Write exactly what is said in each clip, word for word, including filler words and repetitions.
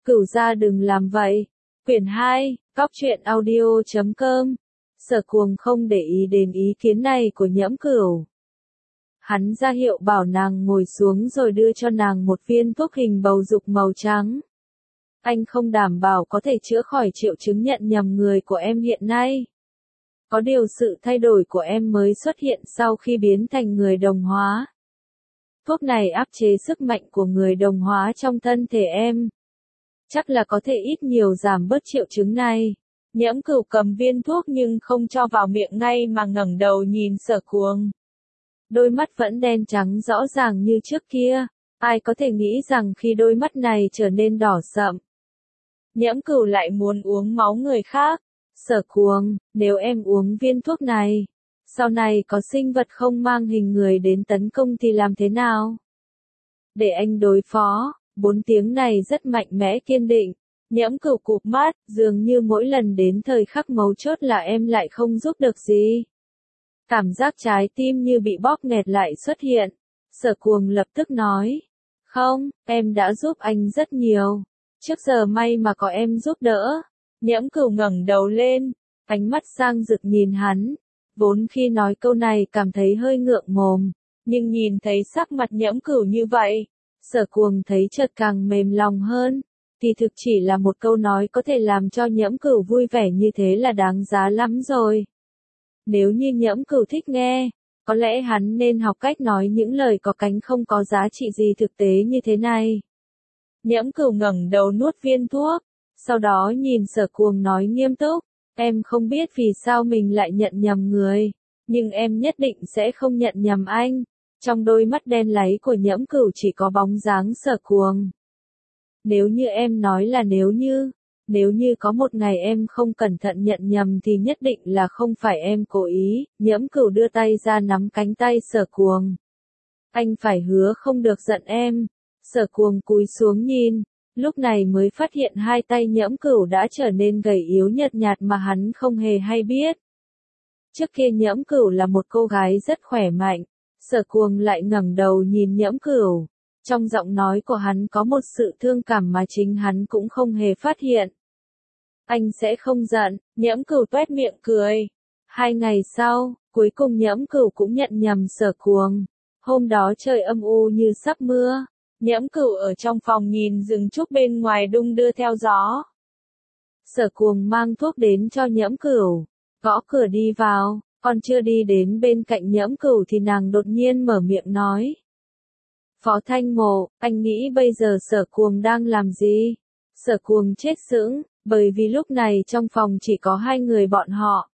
Cửu gia đừng làm vậy. Quyển hai, cóc truyện audio chấm com. Sở Cuồng không để ý đến ý kiến này của Nhẫm Cửu. Hắn ra hiệu bảo nàng ngồi xuống rồi đưa cho nàng một viên thuốc hình bầu dục màu trắng. Anh không đảm bảo có thể chữa khỏi triệu chứng nhận nhầm người của em hiện nay. Có điều sự thay đổi của em mới xuất hiện sau khi biến thành người đồng hóa. Thuốc này áp chế sức mạnh của người đồng hóa trong thân thể em. Chắc là có thể ít nhiều giảm bớt triệu chứng này. Nhẫm Cửu cầm viên thuốc nhưng không cho vào miệng ngay mà ngẩng đầu nhìn Sở Cuồng. Đôi mắt vẫn đen trắng rõ ràng như trước kia. Ai có thể nghĩ rằng khi đôi mắt này trở nên đỏ sậm, Nhẫm Cửu lại muốn uống máu người khác. Sở Cuồng, nếu em uống viên thuốc này, sau này có sinh vật không mang hình người đến tấn công thì làm thế nào? Để anh đối phó. Bốn tiếng này rất mạnh mẽ kiên định. Nhẫm Cửu cụp mắt, dường như mỗi lần đến thời khắc mấu chốt là em lại không giúp được gì. Cảm giác trái tim như bị bóp nghẹt lại xuất hiện. Sở Cuồng lập tức nói. Không, em đã giúp anh rất nhiều. Trước giờ may mà có em giúp đỡ. Nhẫm Cửu ngẩng đầu lên, ánh mắt sang rực nhìn hắn. Vốn khi nói câu này cảm thấy hơi ngượng mồm, nhưng nhìn thấy sắc mặt Nhẫm Cửu như vậy, Sở Cuồng thấy chợt càng mềm lòng hơn. Thì thực chỉ là một câu nói có thể làm cho Nhẫm Cửu vui vẻ như thế là đáng giá lắm rồi. Nếu như Nhẫm Cửu thích nghe, có lẽ hắn nên học cách nói những lời có cánh không có giá trị gì thực tế như thế này. Nhẫm Cửu ngẩng đầu nuốt viên thuốc, sau đó nhìn Sở Cuồng nói nghiêm túc, em không biết vì sao mình lại nhận nhầm người, nhưng em nhất định sẽ không nhận nhầm anh. Trong đôi mắt đen láy của Nhẫm Cửu chỉ có bóng dáng Sở Cuồng. Nếu như em nói là nếu như, nếu như có một ngày em không cẩn thận nhận nhầm thì nhất định là không phải em cố ý. Nhẫm Cửu đưa tay ra nắm cánh tay Sở Cuồng. Anh phải hứa không được giận em. Sở Cuồng cúi xuống nhìn, lúc này mới phát hiện hai tay Nhẫm Cửu đã trở nên gầy yếu nhợt nhạt mà hắn không hề hay biết. Trước kia Nhẫm Cửu là một cô gái rất khỏe mạnh. Sở Cuồng lại ngẩng đầu nhìn Nhẫm Cửu. Trong giọng nói của hắn có một sự thương cảm mà chính hắn cũng không hề phát hiện. Anh sẽ không giận. Nhẫm Cửu toét miệng cười. Hai ngày sau, cuối cùng Nhẫm Cửu cũng nhận nhầm Sở Cuồng. Hôm đó trời âm u như sắp mưa. Nhẫm Cửu ở trong phòng nhìn rừng trúc bên ngoài đung đưa theo gió. Sở Cuồng mang thuốc đến cho Nhẫm Cửu, gõ cửa đi vào, còn chưa đi đến bên cạnh Nhẫm Cửu thì nàng đột nhiên mở miệng nói. Phó Thanh Mộ, anh nghĩ bây giờ Sở Cuồng đang làm gì? Sở Cuồng chết sững, bởi vì lúc này trong phòng chỉ có hai người bọn họ.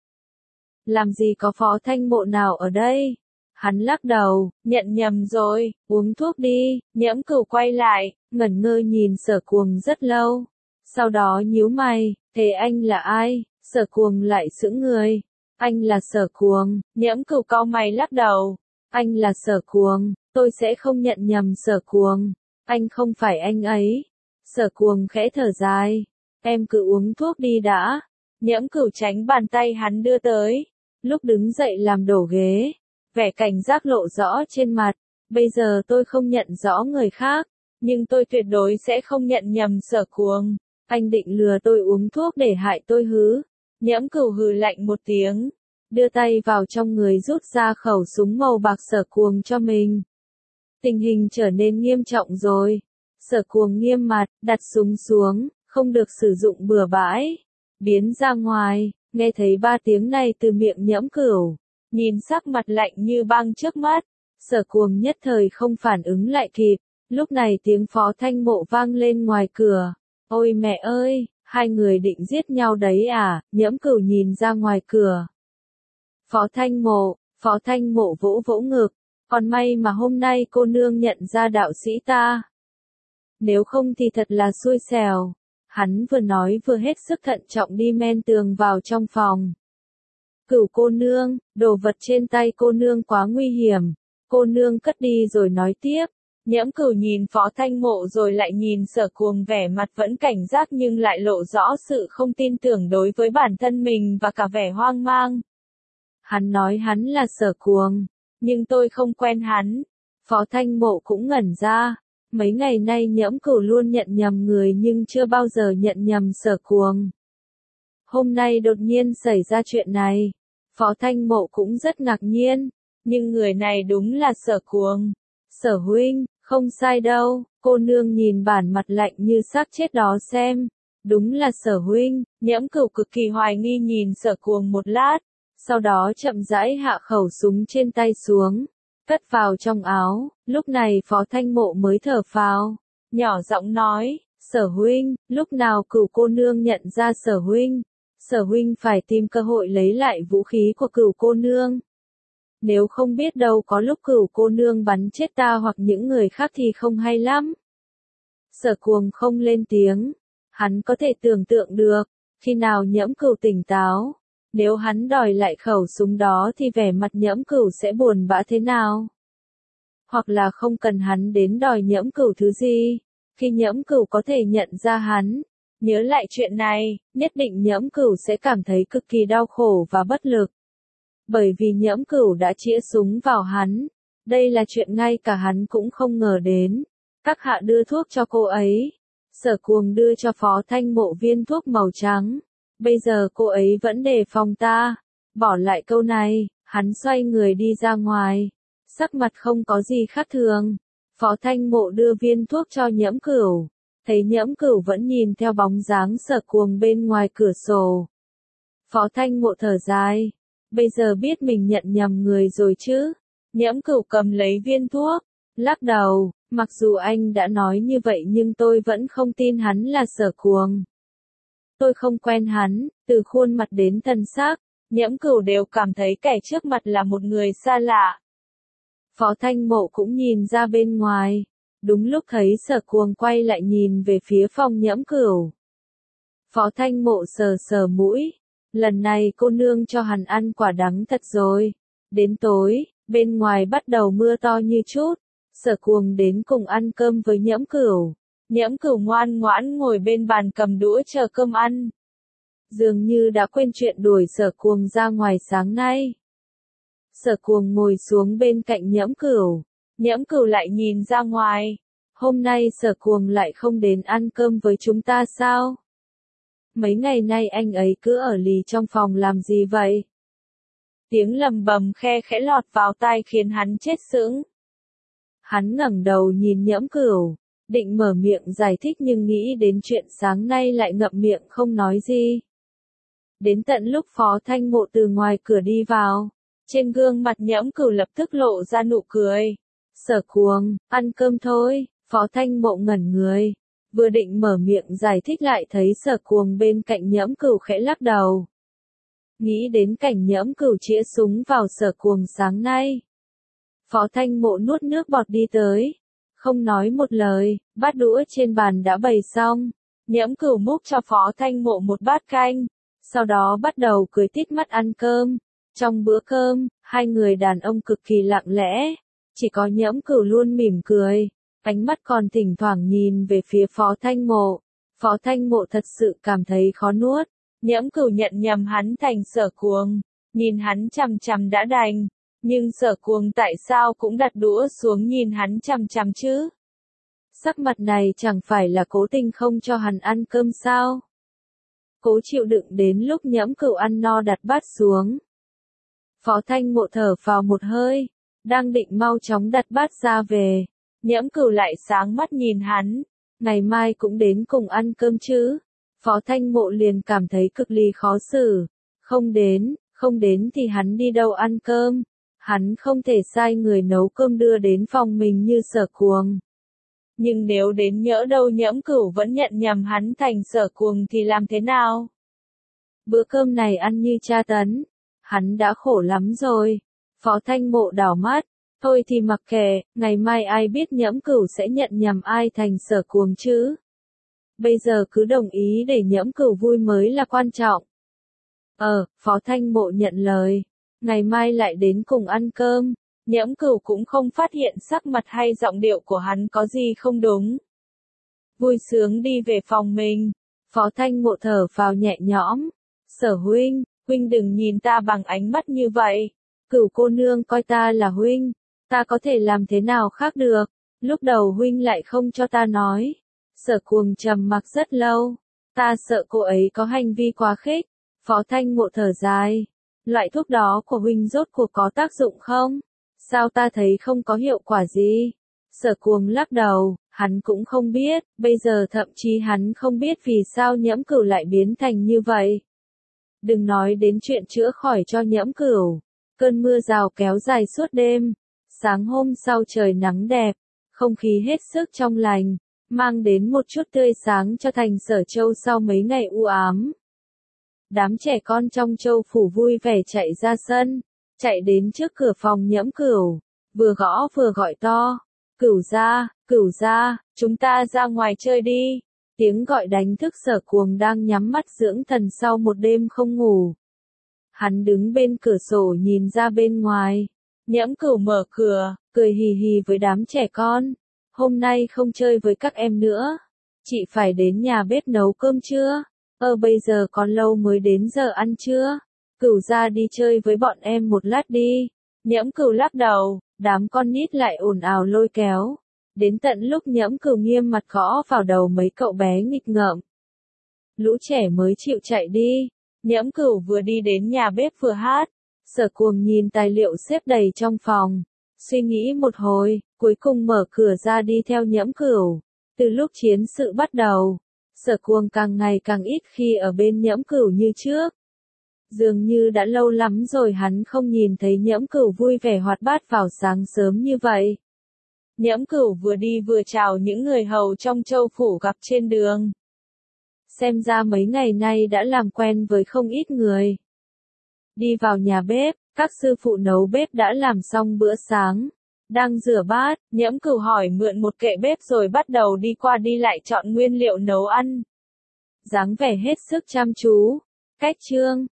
Làm gì có Phó Thanh Mộ nào ở đây? Hắn lắc đầu, nhận nhầm rồi, uống thuốc đi. Nhẫm Cửu quay lại, ngẩn ngơ nhìn Sở Cuồng rất lâu. Sau đó nhíu mày, thế anh là ai? Sở Cuồng lại sững người. Anh là Sở Cuồng. Nhẫm Cửu cau mày lắc đầu. Anh là Sở Cuồng, tôi sẽ không nhận nhầm Sở Cuồng. Anh không phải anh ấy. Sở Cuồng khẽ thở dài. Em cứ uống thuốc đi đã. Nhẫm Cửu tránh bàn tay hắn đưa tới. Lúc đứng dậy làm đổ ghế. Vẻ cảnh giác lộ rõ trên mặt. Bây giờ tôi không nhận rõ người khác, nhưng tôi tuyệt đối sẽ không nhận nhầm Sở Cuồng. Anh định lừa tôi uống thuốc để hại tôi hứ? Nhẫm Cửu hừ lạnh một tiếng, đưa tay vào trong người rút ra khẩu súng màu bạc Sở Cuồng cho mình. Tình hình trở nên nghiêm trọng rồi. Sở Cuồng nghiêm mặt, đặt súng xuống, không được sử dụng bừa bãi. Biến ra ngoài, nghe thấy ba tiếng này từ miệng Nhẫm Cửu. Nhìn sắc mặt lạnh như băng trước mắt, Sở Cuồng nhất thời không phản ứng lại kịp. Lúc này tiếng Phó Thanh Mộ vang lên ngoài cửa. Ôi mẹ ơi, hai người định giết nhau đấy à? Nhẫm Cửu nhìn ra ngoài cửa. Phó Thanh Mộ, Phó Thanh Mộ vỗ vỗ ngực. Còn may mà hôm nay cô nương nhận ra đạo sĩ ta. Nếu không thì thật là xui xẻo. Hắn vừa nói vừa hết sức thận trọng đi men tường vào trong phòng. Cửu cô nương, đồ vật trên tay cô nương quá nguy hiểm. Cô nương cất đi rồi nói tiếp. Nhẫm Cửu nhìn Phó Thanh Mộ rồi lại nhìn Sở Cuồng, vẻ mặt vẫn cảnh giác nhưng lại lộ rõ sự không tin tưởng đối với bản thân mình và cả vẻ hoang mang. Hắn nói hắn là Sở Cuồng, nhưng tôi không quen hắn. Phó Thanh Mộ cũng ngẩn ra. Mấy ngày nay Nhẫm Cửu luôn nhận nhầm người nhưng chưa bao giờ nhận nhầm Sở Cuồng. Hôm nay đột nhiên xảy ra chuyện này, Phó Thanh Mộ cũng rất ngạc nhiên, nhưng người này đúng là Sở Cuồng. Sở huynh, không sai đâu, cô nương nhìn bản mặt lạnh như xác chết đó xem, đúng là Sở huynh. Nhẫm Cửu cực kỳ hoài nghi nhìn Sở Cuồng một lát, sau đó chậm rãi hạ khẩu súng trên tay xuống, cất vào trong áo. Lúc này Phó Thanh Mộ mới thở phào, nhỏ giọng nói, Sở huynh, lúc nào Cửu cô nương nhận ra Sở huynh, Sở huynh phải tìm cơ hội lấy lại vũ khí của Cửu cô nương. Nếu không biết đâu có lúc Cửu cô nương bắn chết ta hoặc những người khác thì không hay lắm. Sở Cuồng không lên tiếng, hắn có thể tưởng tượng được, khi nào Nhẫm Cửu tỉnh táo, nếu hắn đòi lại khẩu súng đó thì vẻ mặt Nhẫm Cửu sẽ buồn bã thế nào. Hoặc là không cần hắn đến đòi Nhẫm Cửu thứ gì, khi Nhẫm Cửu có thể nhận ra hắn, nhớ lại chuyện này, nhất định Nhẫm Cửu sẽ cảm thấy cực kỳ đau khổ và bất lực. Bởi vì Nhẫm Cửu đã chĩa súng vào hắn, đây là chuyện ngay cả hắn cũng không ngờ đến. Các hạ đưa thuốc cho cô ấy. Sở Cuồng đưa cho Phó Thanh Mộ viên thuốc màu trắng. Bây giờ cô ấy vẫn đề phòng ta. Bỏ lại câu này, hắn xoay người đi ra ngoài. Sắc mặt không có gì khác thường. Phó Thanh Mộ đưa viên thuốc cho Nhẫm Cửu. Thấy Nhẫm Cửu vẫn nhìn theo bóng dáng Sở Cuồng bên ngoài cửa sổ. Phó Thanh Mộ thở dài. Bây giờ biết mình nhận nhầm người rồi chứ. Nhẫm Cửu cầm lấy viên thuốc, lắc đầu, mặc dù anh đã nói như vậy nhưng tôi vẫn không tin hắn là Sở Cuồng. Tôi không quen hắn, từ khuôn mặt đến thân xác, Nhẫm Cửu đều cảm thấy kẻ trước mặt là một người xa lạ. Phó Thanh Mộ cũng nhìn ra bên ngoài, đúng lúc thấy Sở Cuồng quay lại nhìn về phía phòng Nhẫm Cửu. Phó Thanh Mộ sờ sờ mũi. Lần này cô nương cho hắn ăn quả đắng thật rồi. Đến tối, bên ngoài bắt đầu mưa to như chút. Sở Cuồng đến cùng ăn cơm với Nhẫm Cửu. Nhẫm Cửu ngoan ngoãn ngồi bên bàn cầm đũa chờ cơm ăn. Dường như đã quên chuyện đuổi Sở Cuồng ra ngoài sáng nay. Sở Cuồng ngồi xuống bên cạnh Nhẫm Cửu. Nhẫm Cửu lại nhìn ra ngoài. Hôm nay Sở Cuồng lại không đến ăn cơm với chúng ta sao? Mấy ngày nay anh ấy cứ ở lì trong phòng làm gì vậy? Tiếng lầm bầm khe khẽ lọt vào tai khiến hắn chết sững. Hắn ngẩng đầu nhìn Nhẫm Cửu, định mở miệng giải thích nhưng nghĩ đến chuyện sáng nay lại ngậm miệng không nói gì. Đến tận lúc Phó Thanh Mộ từ ngoài cửa đi vào, trên gương mặt Nhẫm Cửu lập tức lộ ra nụ cười. Sở Cuồng, ăn cơm thôi. Phó Thanh Mộ ngẩn người. Vừa định mở miệng giải thích lại thấy Sở Cuồng bên cạnh Nhẫm Cửu khẽ lắc đầu. Nghĩ đến cảnh Nhẫm Cửu chĩa súng vào Sở Cuồng sáng nay. Phó Thanh Mộ nuốt nước bọt đi tới. Không nói một lời, bát đũa trên bàn đã bày xong. Nhẫm Cửu múc cho Phó Thanh Mộ một bát canh. Sau đó bắt đầu cười tít mắt ăn cơm. Trong bữa cơm, hai người đàn ông cực kỳ lặng lẽ. Chỉ có Nhẫm Cửu luôn mỉm cười. Ánh mắt còn thỉnh thoảng nhìn về phía Phó Thanh Mộ. Phó Thanh Mộ thật sự cảm thấy khó nuốt. Nhẫm Cửu nhận nhầm hắn thành Sở Cuồng. Nhìn hắn chằm chằm đã đành. Nhưng Sở Cuồng tại sao cũng đặt đũa xuống nhìn hắn chằm chằm chứ? Sắc mặt này chẳng phải là cố tình không cho hắn ăn cơm sao? Cố chịu đựng đến lúc Nhẫm Cửu ăn no đặt bát xuống. Phó Thanh Mộ thở phào một hơi. Đang định mau chóng đặt bát ra về. Nhẫm Cửu lại sáng mắt nhìn hắn. Ngày mai cũng đến cùng ăn cơm chứ? Phó Thanh Mộ liền cảm thấy cực kỳ khó xử. Không đến, không đến thì hắn đi đâu ăn cơm? Hắn không thể sai người nấu cơm đưa đến phòng mình như Sở Cuồng. Nhưng nếu đến nhỡ đâu Nhẫm Cửu vẫn nhận nhầm hắn thành Sở Cuồng thì làm thế nào? Bữa cơm này ăn như tra tấn. Hắn đã khổ lắm rồi. Phó Thanh Mộ đảo mắt. Thôi thì mặc kệ, ngày mai ai biết Nhẫm Cửu sẽ nhận nhầm ai thành Sở Cuồng chứ? Bây giờ cứ đồng ý để Nhẫm Cửu vui mới là quan trọng. Ờ, Phó Thanh Mộ nhận lời. Ngày mai lại đến cùng ăn cơm. Nhẫm Cửu cũng không phát hiện sắc mặt hay giọng điệu của hắn có gì không đúng. Vui sướng đi về phòng mình. Phó Thanh Mộ thở phào nhẹ nhõm. Sở huynh, huynh đừng nhìn ta bằng ánh mắt như vậy. Cửu cô nương coi ta là huynh. Ta có thể làm thế nào khác được. Lúc đầu huynh lại không cho ta nói. Sở Cuồng trầm mặc rất lâu. Ta sợ cô ấy có hành vi quá khích. Phó Thanh Ngộ thở dài. Loại thuốc đó của huynh rốt cuộc có tác dụng không? Sao ta thấy không có hiệu quả gì? Sở Cuồng lắc đầu, hắn cũng không biết, bây giờ thậm chí hắn không biết vì sao Nhẫm Cửu lại biến thành như vậy. Đừng nói đến chuyện chữa khỏi cho Nhẫm Cửu. Cơn mưa rào kéo dài suốt đêm. Sáng hôm sau trời nắng đẹp, không khí hết sức trong lành, mang đến một chút tươi sáng cho thành Sở Châu sau mấy ngày u ám. Đám trẻ con trong châu phủ vui vẻ chạy ra sân, chạy đến trước cửa phòng Nhẫm Cửu, vừa gõ vừa gọi to, Cửu gia, Cửu gia, chúng ta ra ngoài chơi đi. Tiếng gọi đánh thức Sở Cuồng đang nhắm mắt dưỡng thần sau một đêm không ngủ. Hắn đứng bên cửa sổ nhìn ra bên ngoài. Nhẫm Cửu mở cửa, cười hì hì với đám trẻ con. Hôm nay không chơi với các em nữa. Chị phải đến nhà bếp nấu cơm chưa? Ờ bây giờ còn lâu mới đến giờ ăn trưa. Cửu ra đi chơi với bọn em một lát đi. Nhẫm Cửu lắc đầu, đám con nít lại ồn ào lôi kéo. Đến tận lúc Nhẫm Cửu nghiêm mặt gõ vào đầu mấy cậu bé nghịch ngợm. Lũ trẻ mới chịu chạy đi. Nhẫm Cửu vừa đi đến nhà bếp vừa hát. Sở Cuồng nhìn tài liệu xếp đầy trong phòng. Suy nghĩ một hồi, cuối cùng mở cửa ra đi theo Nhẫm Cửu. Từ lúc chiến sự bắt đầu, Sở Cuồng càng ngày càng ít khi ở bên Nhẫm Cửu như trước. Dường như đã lâu lắm rồi hắn không nhìn thấy Nhẫm Cửu vui vẻ hoạt bát vào sáng sớm như vậy. Nhẫm Cửu vừa đi vừa chào những người hầu trong châu phủ gặp trên đường. Xem ra mấy ngày nay đã làm quen với không ít người. Đi vào nhà bếp, các sư phụ nấu bếp đã làm xong bữa sáng. Đang rửa bát, Nhẫm Cửu hỏi mượn một kệ bếp rồi bắt đầu đi qua đi lại chọn nguyên liệu nấu ăn. Dáng vẻ hết sức chăm chú. Cách chương